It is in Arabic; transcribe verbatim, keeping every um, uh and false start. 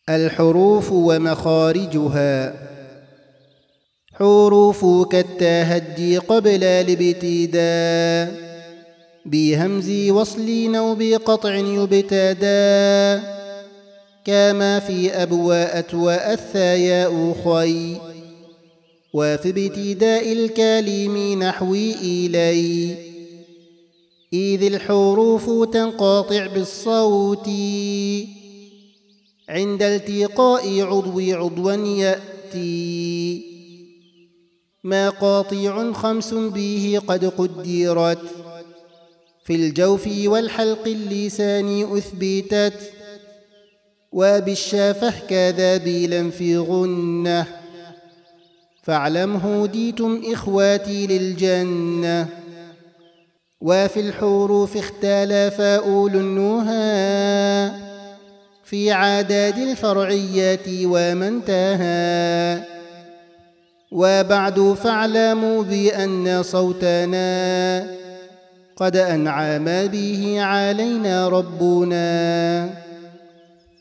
الحروف ومخارجها. حروف كالتهدي قبل الابتداء بهمز وصل أو بقطع يبتدى، كما في أبواء وأثاياء خي، وفي ابتداء الكلم نحوي إلي، إذ الحروف تنقطع بالصوت عند التقاء عضو عضوا يأتي. ما قاطع خمس به قد قدرت، في الجوف والحلق اللسان أثبتت، وبالشفه كذا بلا في غنة، فاعلم هديتم إخواتي للجنة. وفي الحروف اختلف أولو النهى في عدد الفرعيات ومن تهى. وبعد فاعلموا بأن صوتنا قد أنعم به علينا ربنا.